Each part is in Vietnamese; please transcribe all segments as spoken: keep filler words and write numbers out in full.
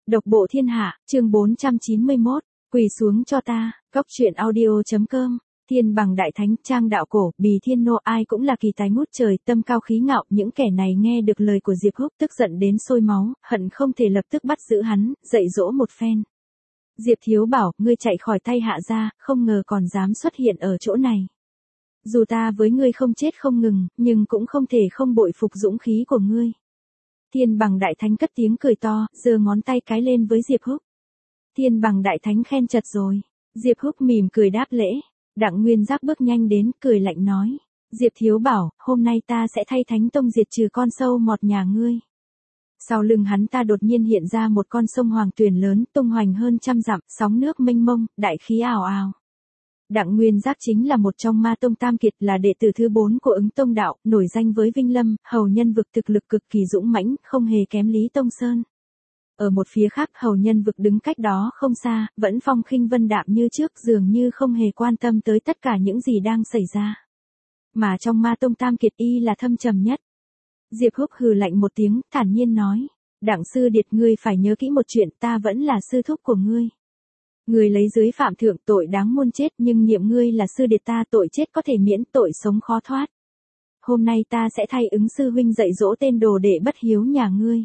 Độc bộ thiên hạ, chương bốn trăm chín mươi mốt, quỳ xuống cho ta, góc truyện audio.com, thiên bằng đại thánh, trang đạo cổ, bì thiên nô, ai cũng là kỳ tài ngút trời, tâm cao khí ngạo, những kẻ này nghe được lời của Diệp Húc tức giận đến sôi máu, hận không thể lập tức bắt giữ hắn, dạy dỗ một phen. Diệp Thiếu bảo, ngươi chạy khỏi tay hạ gia, không ngờ còn dám xuất hiện ở chỗ này. Dù ta với ngươi không chết không ngừng, nhưng cũng không thể không bội phục dũng khí của ngươi. Thiên bằng đại thánh cất tiếng cười to, giơ ngón tay cái lên với Diệp Húc. Thiên bằng đại thánh khen chật rồi. Diệp Húc mỉm cười đáp lễ. Đặng Nguyên Giác bước nhanh đến, cười lạnh nói. Diệp Thiếu bảo, hôm nay ta sẽ thay Thánh Tông diệt trừ con sâu mọt nhà ngươi. Sau lưng hắn ta đột nhiên hiện ra một con sông Hoàng Tuyền lớn, tung hoành hơn trăm dặm, sóng nước mênh mông, đại khí ào ào. Đặng Nguyên Giác chính là một trong Ma Tông Tam Kiệt, là đệ tử thứ bốn của Ứng Tông đạo, nổi danh với Vinh Lâm, hầu nhân vực thực lực cực kỳ dũng mãnh, không hề kém Lý Tông Sơn. Ở một phía khác, hầu nhân vực đứng cách đó không xa, vẫn phong khinh vân đạm như trước, dường như không hề quan tâm tới tất cả những gì đang xảy ra. Mà trong Ma Tông Tam Kiệt y là thâm trầm nhất. Diệp Húc hừ lạnh một tiếng, thản nhiên nói, Đặng sư điệt, ngươi phải nhớ kỹ một chuyện, ta vẫn là sư thúc của ngươi. Ngươi lấy dưới phạm thượng, tội đáng muôn chết, nhưng niệm ngươi là sư điệt ta, tội chết có thể miễn, tội sống khó thoát. Hôm nay ta sẽ thay Ứng sư huynh dạy dỗ tên đồ đệ bất hiếu nhà ngươi.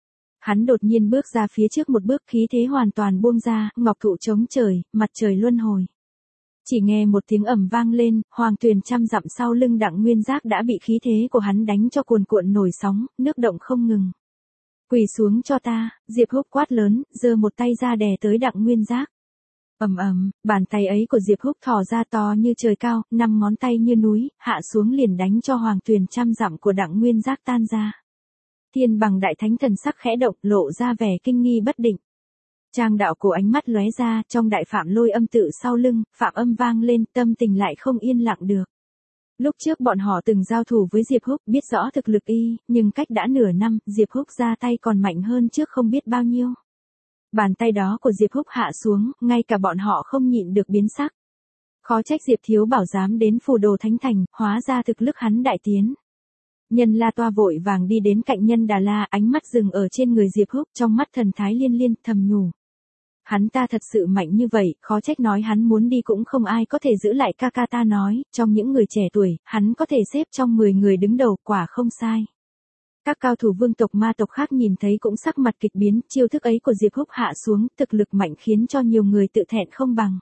Hắn đột nhiên bước ra phía trước một bước, khí thế hoàn toàn buông ra, ngọc thụ chống trời, mặt trời luân hồi. Chỉ nghe một tiếng ầm vang lên, Hoàng Tuyền trăm dặm sau lưng Đặng Nguyên Giác đã bị khí thế của hắn đánh cho cuồn cuộn nổi sóng, nước động không ngừng. Quỳ xuống cho ta, Diệp Húc quát lớn, giơ một tay ra đè tới Đặng Nguyên Giác. Ầm ầm, bàn tay ấy của Diệp Húc thò ra to như trời cao, năm ngón tay như núi, hạ xuống liền đánh cho Hoàng Tuyền trăm dặm của Đặng Nguyên Giác tan ra. Thiên bằng đại thánh thần sắc khẽ động, lộ ra vẻ kinh nghi bất định. Trang đạo cổ ánh mắt lóe ra, trong đại phạm lôi âm tự sau lưng, phạm âm vang lên, tâm tình lại không yên lặng được. Lúc trước bọn họ từng giao thủ với Diệp Húc, biết rõ thực lực y, nhưng cách đã nửa năm, Diệp Húc ra tay còn mạnh hơn trước không biết bao nhiêu. Bàn tay đó của Diệp Húc hạ xuống, ngay cả bọn họ không nhịn được biến sắc. Khó trách Diệp Thiếu bảo dám đến Phù Đồ Thánh Thành, hóa ra thực lực hắn đại tiến. Nhân La Toa vội vàng đi đến cạnh Nhân Đà La, ánh mắt dừng ở trên người Diệp Húc, trong mắt thần thái liên liên, thầm nhủ. Hắn ta thật sự mạnh như vậy, khó trách nói hắn muốn đi cũng không ai có thể giữ lại, ca ca ta nói, trong những người trẻ tuổi, hắn có thể xếp trong mười người đứng đầu, quả không sai. Các cao thủ vương tộc ma tộc khác nhìn thấy cũng sắc mặt kịch biến, chiêu thức ấy của Diệp Húc hạ xuống, thực lực mạnh khiến cho nhiều người tự thẹn không bằng.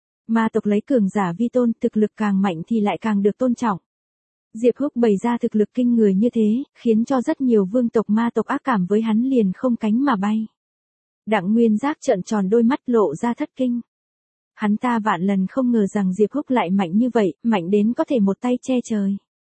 Ma tộc lấy cường giả vi tôn, thực lực càng mạnh thì lại càng được tôn trọng. Diệp Húc bày ra thực lực kinh người như thế, khiến cho rất nhiều vương tộc ma tộc ác cảm với hắn liền không cánh mà bay. Đặng Nguyên Giác trợn tròn đôi mắt, lộ ra thất kinh. Hắn ta vạn lần không ngờ rằng Diệp Húc lại mạnh như vậy, mạnh đến có thể một tay che trời.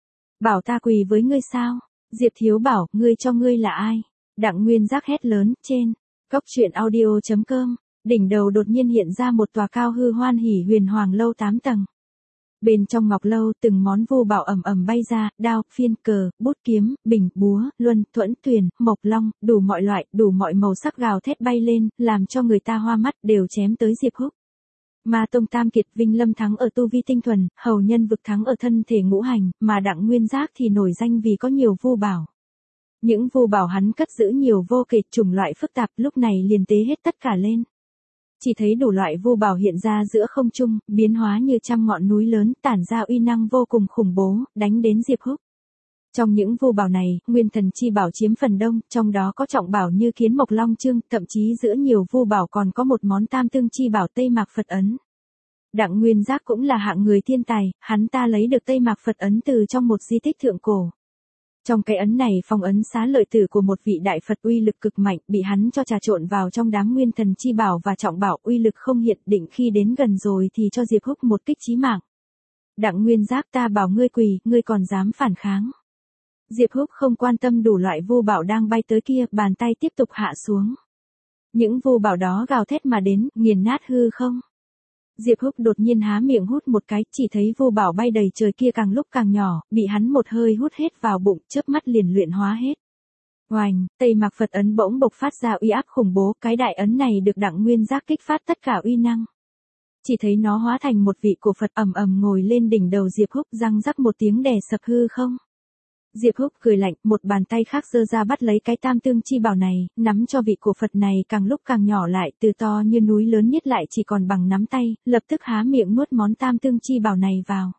Bảo ta quỳ với ngươi sao? Diệp Thiếu bảo, ngươi cho ngươi là ai? Đặng Nguyên Giác hét lớn, trên, góc truyện audio.com, đỉnh đầu đột nhiên hiện ra một tòa cao hư hoan hỉ huyền hoàng lâu tám tầng. Bên trong ngọc lâu, từng món vô bảo ầm ầm bay ra, đao, phiên, cờ, bút kiếm, bình, búa, luân, thuẫn, tuyền, mộc long, đủ mọi loại, đủ mọi màu sắc gào thét bay lên, làm cho người ta hoa mắt, đều chém tới Diệp Húc. Ma Tông Tam Kiệt, Vinh Lâm thắng ở tu vi tinh thuần, hầu nhân vực thắng ở thân thể ngũ hành, mà Đặng Nguyên Giác thì nổi danh vì có nhiều vô bảo. Những vô bảo hắn cất giữ nhiều vô kể chủng loại phức tạp, lúc này liền tế hết tất cả lên. Chỉ thấy đủ loại vô bảo hiện ra giữa không trung, biến hóa như trăm ngọn núi lớn, tản ra uy năng vô cùng khủng bố, đánh đến Diệp Húc. Trong những vô bảo này, nguyên thần chi bảo chiếm phần đông, trong đó có trọng bảo như kiến mộc long chương, thậm chí giữa nhiều vô bảo còn có một món tam tương chi bảo Tây Mạc Phật ấn. Đặng Nguyên Giác cũng là hạng người thiên tài, hắn ta lấy được Tây Mạc Phật ấn từ trong một di tích thượng cổ. Trong cái ấn này phong ấn xá lợi tử của một vị đại Phật uy lực cực mạnh, bị hắn cho trà trộn vào trong đám nguyên thần chi bảo và trọng bảo, uy lực không hiện, định khi đến gần rồi thì cho Diệp Húc một kích chí mạng. Đặng Nguyên Giác, ta bảo ngươi quỳ, ngươi còn dám phản kháng. Diệp Húc không quan tâm đủ loại vô bảo đang bay tới kia, bàn tay tiếp tục hạ xuống. Những vô bảo đó gào thét mà đến, nghiền nát hư không. Diệp Húc đột nhiên há miệng hút một cái, chỉ thấy vô bảo bay đầy trời kia càng lúc càng nhỏ, bị hắn một hơi hút hết vào bụng, chớp mắt liền luyện hóa hết. Oành, Tây Mạc Phật ấn bỗng bộc phát ra uy áp khủng bố, cái đại ấn này được Đặng Nguyên Giác kích phát tất cả uy năng. Chỉ thấy nó hóa thành một vị cổ Phật ầm ầm ngồi lên đỉnh đầu Diệp Húc, răng rắc một tiếng đè sập hư không. Diệp Húc cười lạnh, một bàn tay khác giơ ra bắt lấy cái tam tương chi bảo này, nắm cho vị cổ Phật này càng lúc càng nhỏ lại, từ to như núi lớn nhất lại chỉ còn bằng nắm tay, lập tức há miệng nuốt món tam tương chi bảo này vào.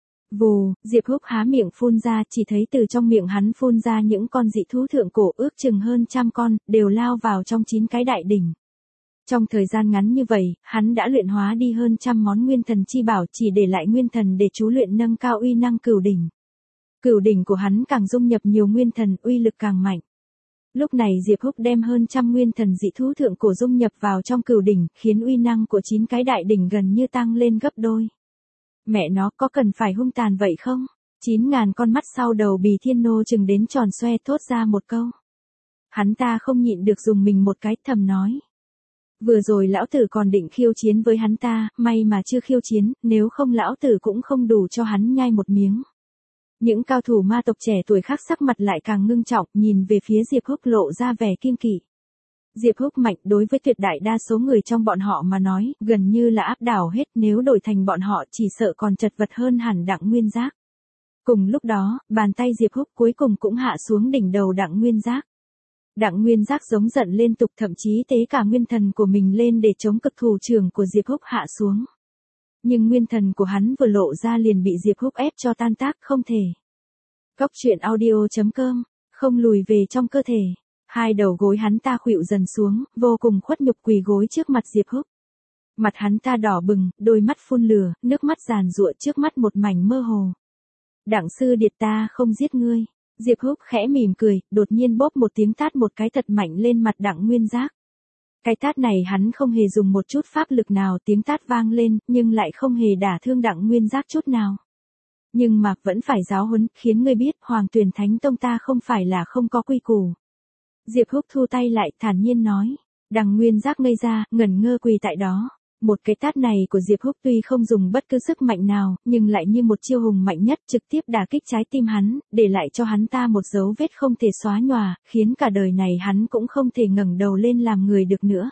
Vù, Diệp Húc há miệng phun ra, chỉ thấy từ trong miệng hắn phun ra những con dị thú thượng cổ ước chừng hơn trăm con, đều lao vào trong chín cái đại đỉnh. Trong thời gian ngắn như vậy, hắn đã luyện hóa đi hơn trăm món nguyên thần chi bảo, chỉ để lại nguyên thần để chú luyện nâng cao uy năng cửu đỉnh. Cửu đỉnh của hắn càng dung nhập nhiều nguyên thần, uy lực càng mạnh. Lúc này Diệp Húc đem hơn trăm nguyên thần dị thú thượng cổ dung nhập vào trong cửu đỉnh, khiến uy năng của chín cái đại đỉnh gần như tăng lên gấp đôi. Mẹ nó, có cần phải hung tàn vậy không? Chín ngàn con mắt sau đầu Bì Thiên Nô chừng đến tròn xoe thốt ra một câu. Hắn ta không nhịn được dùng mình một cái, thầm nói. Vừa rồi lão tử còn định khiêu chiến với hắn ta, may mà chưa khiêu chiến, nếu không lão tử cũng không đủ cho hắn nhai một miếng. Những cao thủ ma tộc trẻ tuổi khác sắc mặt lại càng ngưng trọng, nhìn về phía Diệp Húc lộ ra vẻ kiêng kỵ. Diệp Húc mạnh, đối với tuyệt đại đa số người trong bọn họ mà nói, gần như là áp đảo hết, nếu đổi thành bọn họ chỉ sợ còn chật vật hơn hẳn Đặng Nguyên Giác. Cùng lúc đó, bàn tay Diệp Húc cuối cùng cũng hạ xuống đỉnh đầu Đặng Nguyên Giác. Đặng Nguyên Giác giống giận liên tục, thậm chí tế cả nguyên thần của mình lên để chống cực thủ trưởng của Diệp Húc hạ xuống. Nhưng nguyên thần của hắn vừa lộ ra liền bị Diệp Húc ép cho tan tác, không thể. Cóc truyện audio chấm com, không lùi về trong cơ thể. Hai đầu gối hắn ta khuỵu dần xuống, vô cùng khuất nhục quỳ gối trước mặt Diệp Húc. Mặt hắn ta đỏ bừng, đôi mắt phun lửa, nước mắt giàn giụa, trước mắt một mảnh mơ hồ. Đặng sư điệt, ta không giết ngươi. Diệp Húc khẽ mỉm cười, đột nhiên bóp một tiếng tát một cái thật mạnh lên mặt Đặng Nguyên Giác. Cái tát này hắn không hề dùng một chút pháp lực nào, tiếng tát vang lên, nhưng lại không hề đả thương Đặng Nguyên Giác chút nào. Nhưng mà vẫn phải giáo huấn, khiến ngươi biết Hoàng Tuyền Thánh Tông ta không phải là không có quy củ. Diệp Húc thu tay lại, thản nhiên nói. Đặng Nguyên Giác ngây ra, ngẩn ngơ quỳ tại đó. Một cái tát này của Diệp Húc tuy không dùng bất cứ sức mạnh nào, nhưng lại như một chiêu hùng mạnh nhất, trực tiếp đả kích trái tim hắn, để lại cho hắn ta một dấu vết không thể xóa nhòa, khiến cả đời này hắn cũng không thể ngẩng đầu lên làm người được nữa.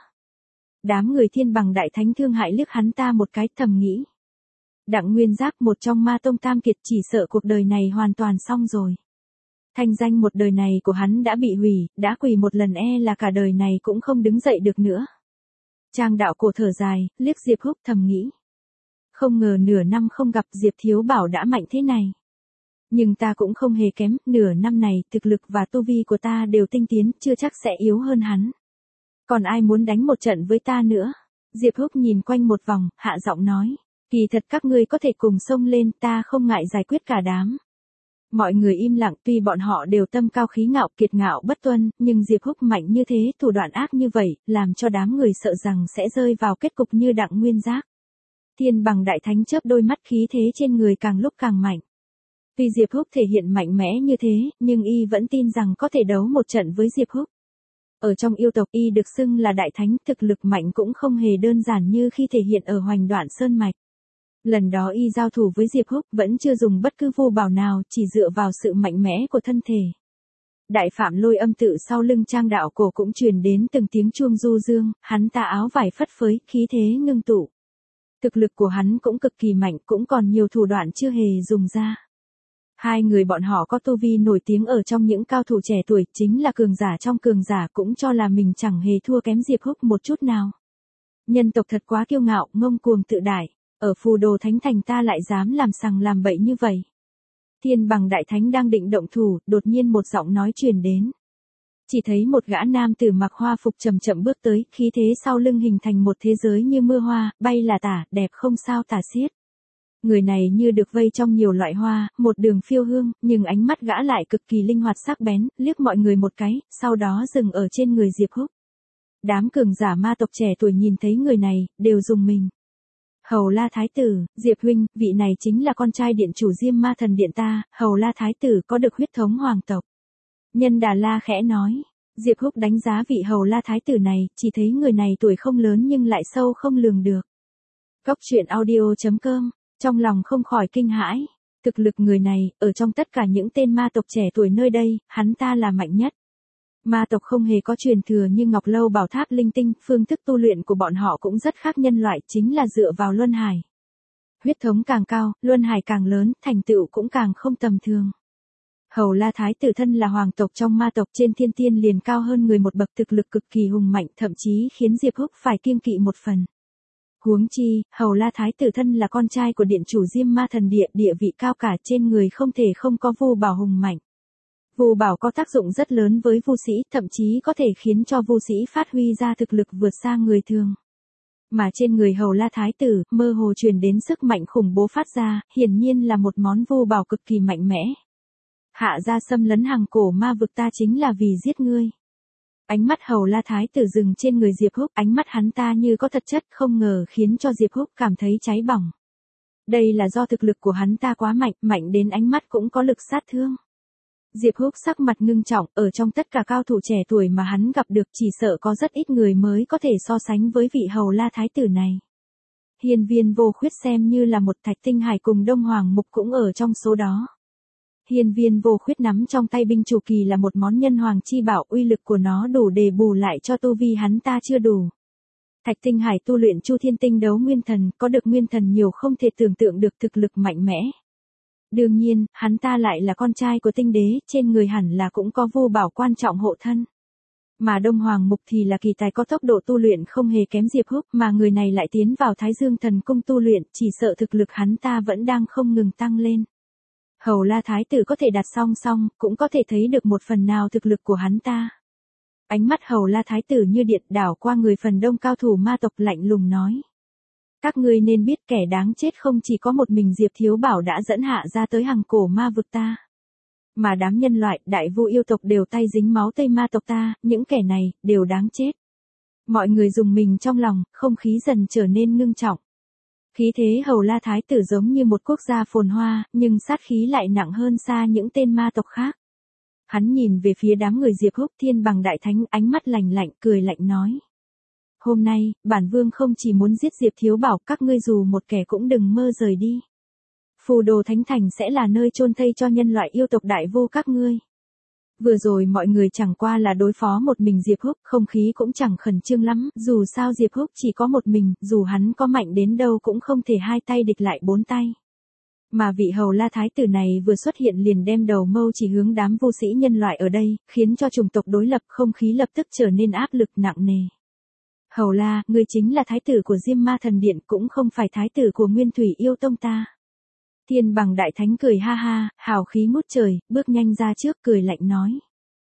Đám người Thiên Bằng Đại Thánh thương hại liếc hắn ta một cái, thầm nghĩ. Đặng Nguyên Giác, một trong ma tông tam kiệt, chỉ sợ cuộc đời này hoàn toàn xong rồi. Thanh danh một đời này của hắn đã bị hủy, đã quỳ một lần e là cả đời này cũng không đứng dậy được nữa. Trang Đạo Cổ thở dài, liếc Diệp Húc, thầm nghĩ. Không ngờ nửa năm không gặp Diệp Thiếu Bảo đã mạnh thế này. Nhưng ta cũng không hề kém, nửa năm này thực lực và tu vi của ta đều tinh tiến, chưa chắc sẽ yếu hơn hắn. Còn ai muốn đánh một trận với ta nữa? Diệp Húc nhìn quanh một vòng, hạ giọng nói. Kỳ thật các ngươi có thể cùng xông lên, ta không ngại giải quyết cả đám. Mọi người im lặng, tuy bọn họ đều tâm cao khí ngạo, kiệt ngạo bất tuân, nhưng Diệp Húc mạnh như thế, thủ đoạn ác như vậy, làm cho đám người sợ rằng sẽ rơi vào kết cục như Đặng Nguyên Giác. Thiên Bằng Đại Thánh chớp đôi mắt, khí thế trên người càng lúc càng mạnh. Tuy Diệp Húc thể hiện mạnh mẽ như thế, nhưng y vẫn tin rằng có thể đấu một trận với Diệp Húc. Ở trong yêu tộc, y được xưng là Đại Thánh, thực lực mạnh cũng không hề đơn giản như khi thể hiện ở Hoành Đoạn Sơn Mạch. Lần đó y giao thủ với Diệp Húc vẫn chưa dùng bất cứ vô bảo nào, chỉ dựa vào sự mạnh mẽ của thân thể. Đại Phạm Lôi âm tự sau lưng Trang Đạo Cổ cũng truyền đến từng tiếng chuông du dương, hắn ta áo vải phất phới, khí thế ngưng tụ. Thực lực của hắn cũng cực kỳ mạnh, cũng còn nhiều thủ đoạn chưa hề dùng ra. Hai người bọn họ có tu vi nổi tiếng ở trong những cao thủ trẻ tuổi, chính là cường giả trong cường giả, cũng cho là mình chẳng hề thua kém Diệp Húc một chút nào. Nhân tộc thật quá kiêu ngạo, ngông cuồng tự đại. Ở Phù Đồ Thánh Thành ta lại dám làm sằng làm bậy như vậy. Thiên Bằng Đại Thánh đang định động thủ, đột nhiên một giọng nói truyền đến. Chỉ thấy một gã nam tử mặc hoa phục chậm chậm bước tới, khí thế sau lưng hình thành một thế giới như mưa hoa, bay là tả, đẹp không sao tả xiết. Người này như được vây trong nhiều loại hoa, một đường phiêu hương, nhưng ánh mắt gã lại cực kỳ linh hoạt sắc bén, liếc mọi người một cái, sau đó dừng ở trên người Diệp Húc. Đám cường giả ma tộc trẻ tuổi nhìn thấy người này, đều rùng mình. Hầu La Thái Tử, Diệp huynh, vị này chính là con trai điện chủ Diêm Ma Thần Điện ta, Hầu La Thái Tử có được huyết thống hoàng tộc. Nhân Đà La khẽ nói, Diệp Húc đánh giá vị Hầu La Thái Tử này, chỉ thấy người này tuổi không lớn nhưng lại sâu không lường được. Cóc truyện audio chấm com, trong lòng không khỏi kinh hãi, thực lực người này, ở trong tất cả những tên ma tộc trẻ tuổi nơi đây, hắn ta là mạnh nhất. Ma tộc không hề có truyền thừa như Ngọc Lâu Bảo Tháp linh tinh, phương thức tu luyện của bọn họ cũng rất khác nhân loại, chính là dựa vào luân hải. Huyết thống càng cao, luân hải càng lớn, thành tựu cũng càng không tầm thường. Hầu La Thái tử thân là hoàng tộc trong ma tộc, trên thiên tiên liền cao hơn người một bậc, thực lực cực kỳ hùng mạnh, thậm chí khiến Diệp Húc phải kiêng kỵ một phần. Huống chi, Hầu La Thái tử thân là con trai của điện chủ Diêm Ma Thần Địa, địa vị cao cả, trên người không thể không có Vu Bảo hùng mạnh. Vu Bảo có tác dụng rất lớn với Vu sĩ, thậm chí có thể khiến cho Vu sĩ phát huy ra thực lực vượt xa người thường. Mà trên người Hầu La Thái tử, mơ hồ truyền đến sức mạnh khủng bố phát ra, hiển nhiên là một món Vu Bảo cực kỳ mạnh mẽ. Hạ gia xâm lấn hàng cổ ma vực ta chính là vì giết ngươi. Ánh mắt Hầu La Thái tử dừng trên người Diệp Húc, ánh mắt hắn ta như có thật chất, không ngờ khiến cho Diệp Húc cảm thấy cháy bỏng. Đây là do thực lực của hắn ta quá mạnh, mạnh đến ánh mắt cũng có lực sát thương. Diệp Húc sắc mặt ngưng trọng, ở trong tất cả cao thủ trẻ tuổi mà hắn gặp được chỉ sợ có rất ít người mới có thể so sánh với vị Hầu La Thái tử này. Hiên Viên Vô Khuyết xem như là một Thạch Tinh Hải cùng Đông Hoàng Mục cũng ở trong số đó. Hiên Viên Vô Khuyết nắm trong tay binh chủ kỳ là một món nhân hoàng chi bảo, uy lực của nó đủ để bù lại cho tu vi hắn ta chưa đủ. Thạch Tinh Hải tu luyện Chu Thiên Tinh Đấu Nguyên Thần, có được nguyên thần nhiều không thể tưởng tượng được, thực lực mạnh mẽ. Đương nhiên, hắn ta lại là con trai của tinh đế, trên người hẳn là cũng có Vu Bảo quan trọng hộ thân. Mà Đông Hoàng Mục thì là kỳ tài có tốc độ tu luyện không hề kém Diệp Húc, mà người này lại tiến vào Thái Dương Thần Cung tu luyện, chỉ sợ thực lực hắn ta vẫn đang không ngừng tăng lên. Hầu La Thái tử có thể đặt song song, cũng có thể thấy được một phần nào thực lực của hắn ta. Ánh mắt Hầu La Thái tử như điện đảo qua người phần đông cao thủ ma tộc, lạnh lùng nói. Các ngươi nên biết kẻ đáng chết không chỉ có một mình Diệp Thiếu Bảo đã dẫn hạ ra tới hàng cổ ma vực ta. Mà đám nhân loại, đại vu yêu tộc đều tay dính máu tây ma tộc ta, những kẻ này, đều đáng chết. Mọi người dùng mình trong lòng, không khí dần trở nên ngưng trọng. Khí thế Hầu La Thái tử giống như một quốc gia phồn hoa, nhưng sát khí lại nặng hơn xa những tên ma tộc khác. Hắn nhìn về phía đám người Diệp Húc, Thiên Bằng Đại Thánh, ánh mắt lạnh lạnh, cười lạnh nói. Hôm nay, bản vương không chỉ muốn giết Diệp Thiếu Bảo, các ngươi dù một kẻ cũng đừng mơ rời đi. Phù Đồ Thánh Thành sẽ là nơi chôn thây cho nhân loại yêu tộc đại vô các ngươi. Vừa rồi mọi người chẳng qua là đối phó một mình Diệp Húc, không khí cũng chẳng khẩn trương lắm, dù sao Diệp Húc chỉ có một mình, dù hắn có mạnh đến đâu cũng không thể hai tay địch lại bốn tay. Mà vị Hầu La Thái tử này vừa xuất hiện liền đem đầu mâu chỉ hướng đám vô sĩ nhân loại ở đây, khiến cho chủng tộc đối lập, không khí lập tức trở nên áp lực nặng nề. Hầu La, ngươi chính là thái tử của Diêm Ma Thần Điện, cũng không phải thái tử của Nguyên Thủy Yêu Tông ta. Thiên Bằng Đại Thánh cười ha ha, hào khí ngút trời, bước nhanh ra trước, cười lạnh nói.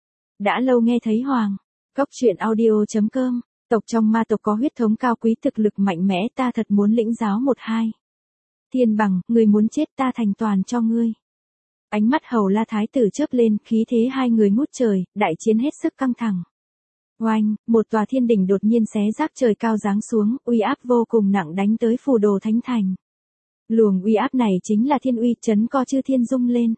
Đã lâu nghe thấy hoàng. Cốc truyện audio chấm com, tộc trong ma tộc có huyết thống cao quý, thực lực mạnh mẽ, ta thật muốn lĩnh giáo một hai. Thiên Bằng, ngươi muốn chết, ta thành toàn cho ngươi. Ánh mắt Hầu La Thái tử chớp lên, khí thế hai người ngút trời, đại chiến hết sức căng thẳng. Oanh, một tòa thiên đỉnh đột nhiên xé rác trời cao giáng xuống, uy áp vô cùng nặng đánh tới Phù Đồ Thánh Thành. Luồng uy áp này chính là thiên uy, chấn co chư thiên rung lên.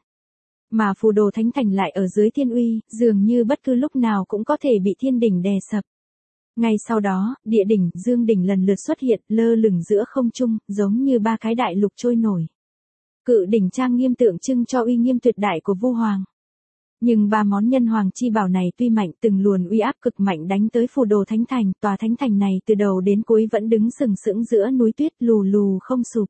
Mà Phù Đồ Thánh Thành lại ở dưới thiên uy, dường như bất cứ lúc nào cũng có thể bị thiên đỉnh đè sập. Ngay sau đó, địa đỉnh, dương đỉnh lần lượt xuất hiện, lơ lửng giữa không trung, giống như ba cái đại lục trôi nổi. Cự đỉnh trang nghiêm tượng trưng cho uy nghiêm tuyệt đại của Vu Hoàng. Nhưng ba món nhân hoàng chi bảo này tuy mạnh, từng luồn uy áp cực mạnh đánh tới Phù Đồ Thánh Thành, tòa thánh thành này từ đầu đến cuối vẫn đứng sừng sững giữa núi tuyết, lù lù không sụp.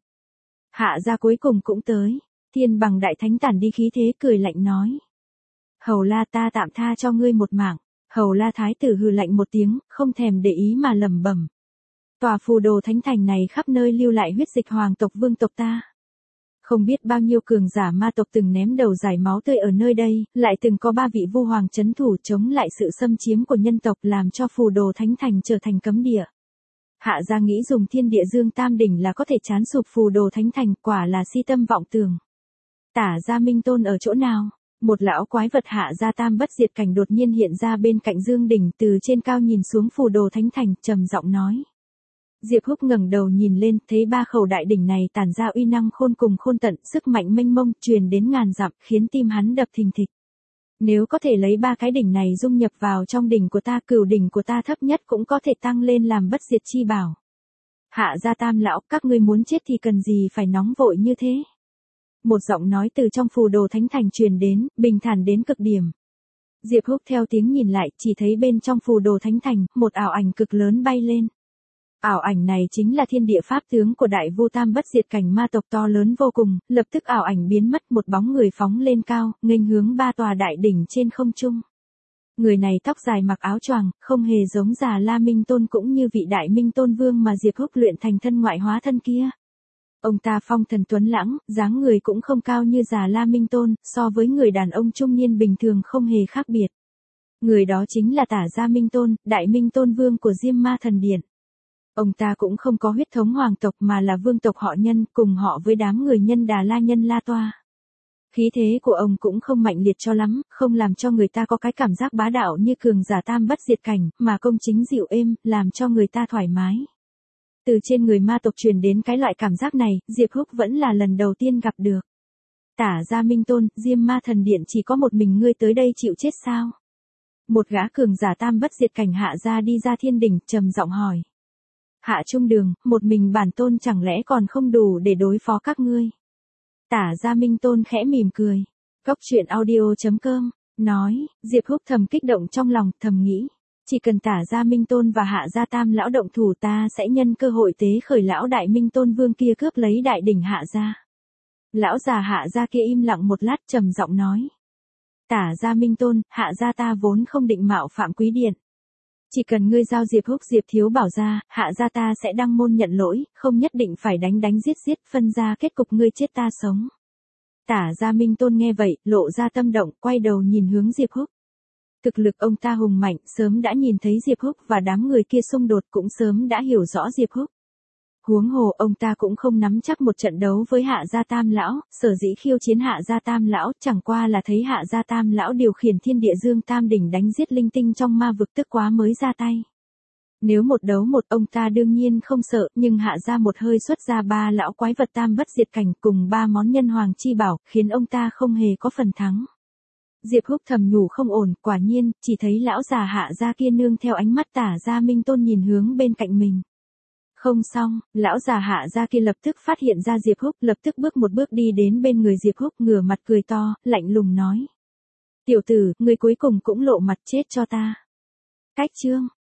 Hạ gia cuối cùng cũng tới. Thiên Bằng Đại Thánh tản đi khí thế, cười lạnh nói. Hầu La, ta tạm tha cho ngươi một mạng. Hầu La Thái tử hừ lạnh một tiếng, không thèm để ý mà lẩm bẩm. Tòa Phù Đồ Thánh Thành này khắp nơi lưu lại huyết dịch hoàng tộc vương tộc ta. Không biết bao nhiêu cường giả ma tộc từng ném đầu giải máu tươi ở nơi đây, lại từng có ba vị Vu Hoàng trấn thủ chống lại sự xâm chiếm của nhân tộc, làm cho Phù Đồ Thánh Thành trở thành cấm địa. Hạ gia nghĩ dùng thiên địa dương tam đỉnh là có thể trán sụp Phù Đồ Thánh Thành, quả là si tâm vọng tưởng. Tả gia Minh Tôn ở chỗ nào? Một lão quái vật Hạ gia tam bất diệt cảnh đột nhiên hiện ra bên cạnh dương đỉnh, từ trên cao nhìn xuống Phù Đồ Thánh Thành, trầm giọng nói. Diệp Húc ngẩng đầu nhìn lên, thấy ba khẩu đại đỉnh này tản ra uy năng khôn cùng khôn tận, sức mạnh mênh mông, truyền đến ngàn dặm, khiến tim hắn đập thình thịch. Nếu có thể lấy ba cái đỉnh này dung nhập vào trong đỉnh của ta, cửu đỉnh của ta thấp nhất cũng có thể tăng lên làm bất diệt chi bảo. Hạ gia tam lão, các ngươi muốn chết thì cần gì phải nóng vội như thế? Một giọng nói từ trong Phù Đồ Thánh Thành truyền đến, bình thản đến cực điểm. Diệp Húc theo tiếng nhìn lại, chỉ thấy bên trong Phù Đồ Thánh Thành, một ảo ảnh cực lớn bay lên. Ảo ảnh này chính là thiên địa pháp tướng của đại vu tam bất diệt cảnh ma tộc to lớn vô cùng, lập tức ảo ảnh biến mất, một bóng người phóng lên cao, nghênh hướng ba tòa đại đỉnh trên không trung. Người này tóc dài mặc áo choàng, không hề giống Già La Minh Tôn cũng như vị đại Minh Tôn vương mà Diệp Húc luyện thành thân ngoại hóa thân kia. Ông ta phong thần tuấn lãng, dáng người cũng không cao như Già La Minh Tôn, so với người đàn ông trung niên bình thường không hề khác biệt. Người đó chính là Tả Gia Minh Tôn, đại Minh Tôn vương của Diêm Ma Thần Điện. Ông ta cũng không có huyết thống hoàng tộc mà là vương tộc họ Nhân, cùng họ với đám người Nhân Đà La Nhân La Toa. Khí thế của ông cũng không mạnh liệt cho lắm, không làm cho người ta có cái cảm giác bá đạo như cường giả tam bất diệt cảnh, mà công chính dịu êm, làm cho người ta thoải mái. Từ trên người ma tộc truyền đến cái loại cảm giác này, Diệp Húc vẫn là lần đầu tiên gặp được. Tả Gia Minh Tôn, Diêm Ma Thần Điện chỉ có một mình ngươi tới đây chịu chết sao? Một gã cường giả tam bất diệt cảnh hạ ra đi ra thiên đỉnh, trầm giọng hỏi. Hạ trung đường, một mình bản tôn chẳng lẽ còn không đủ để đối phó các ngươi? Tả Gia Minh Tôn khẽ mỉm cười. Cốc truyện audio chấm com, nói, Diệp Húc thầm kích động trong lòng, thầm nghĩ. Chỉ cần Tả Gia Minh Tôn và Hạ Gia Tam lão động thủ ta sẽ nhân cơ hội tế khởi lão đại Minh Tôn vương kia cướp lấy đại đỉnh Hạ Gia. Lão già Hạ Gia kia im lặng một lát trầm giọng nói. Tả Gia Minh Tôn, Hạ Gia ta vốn không định mạo phạm quý điện. Chỉ cần ngươi giao Diệp Húc Diệp thiếu bảo ra, Hạ Gia ta sẽ đăng môn nhận lỗi, không nhất định phải đánh đánh giết giết, phân ra kết cục ngươi chết ta sống. Tả Gia Minh Tôn nghe vậy, lộ ra tâm động, quay đầu nhìn hướng Diệp Húc. Thực lực ông ta hùng mạnh, sớm đã nhìn thấy Diệp Húc và đám người kia xung đột, cũng sớm đã hiểu rõ Diệp Húc. Huống hồ ông ta cũng không nắm chắc một trận đấu với Hạ Gia Tam lão, sở dĩ khiêu chiến Hạ Gia Tam lão chẳng qua là thấy Hạ Gia Tam lão điều khiển thiên địa dương tam đỉnh đánh giết linh tinh trong ma vực tức quá mới ra tay. Nếu một đấu một ông ta đương nhiên không sợ, nhưng Hạ Gia một hơi xuất ra ba lão quái vật tam bất diệt cảnh cùng ba món nhân hoàng chi bảo, khiến ông ta không hề có phần thắng. Diệp Húc thầm nhủ không ổn, quả nhiên, chỉ thấy lão già Hạ Gia kia nương theo ánh mắt Tả Gia Minh Tôn nhìn hướng bên cạnh mình. Không xong, lão già Hạ Gia kia lập tức phát hiện ra Diệp Húc, lập tức bước một bước đi đến bên người Diệp Húc, ngửa mặt cười to, lạnh lùng nói. Tiểu tử, ngươi cuối cùng cũng lộ mặt chết cho ta. Cách chương.